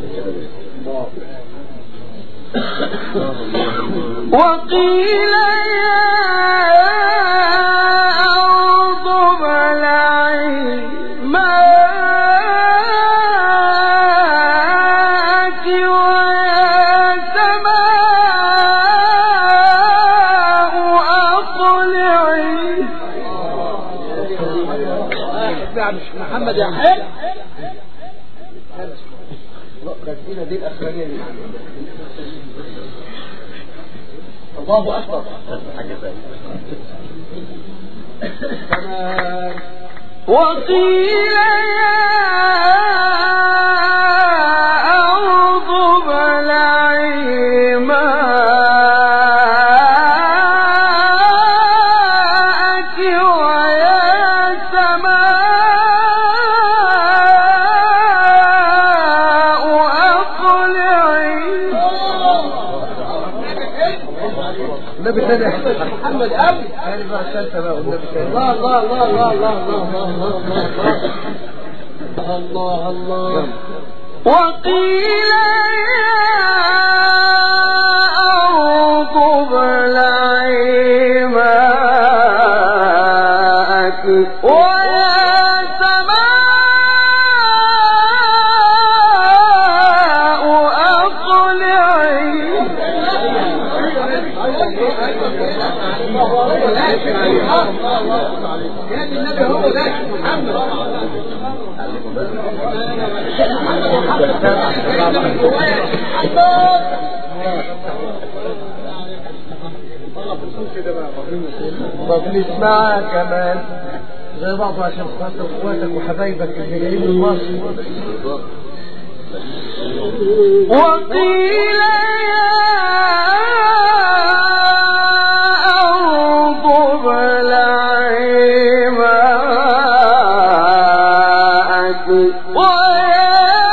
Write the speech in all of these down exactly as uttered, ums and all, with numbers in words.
وقيل يا أرض ابلعي ماءك ويا سماء أقلعي. محمد يا حي ركزينا دي الأخرانية دي. الله أكبر. وقيل يا أرض ابلعي ماءك ويا سماء أقلعي. النبي ثاني محمد أبي ثاني بقى الثالثة بقى والنبي ثاني. الله الله الله الله الله الله الله الله. وقيل يا أرض ابلعي ماءك ويا سماء أقلعي. كان النبي هو ده محمد. طب نسمعها كمان زي بعض عشان خاطر اخواتك وحبايبك اللي جايين من مصر. وقيل يا أرض ابلعي ماءك ويا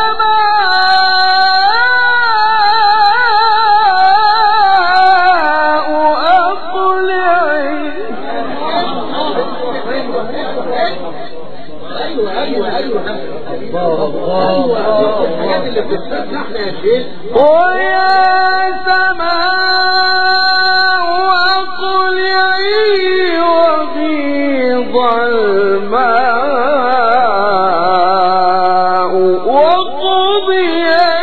سماء أقلعي. ايوه ايوه ايوه الله الله الحاجات اللي بتستنى احنا يا شيخ. ويا سماء أقلعي وغيض الماء وقضي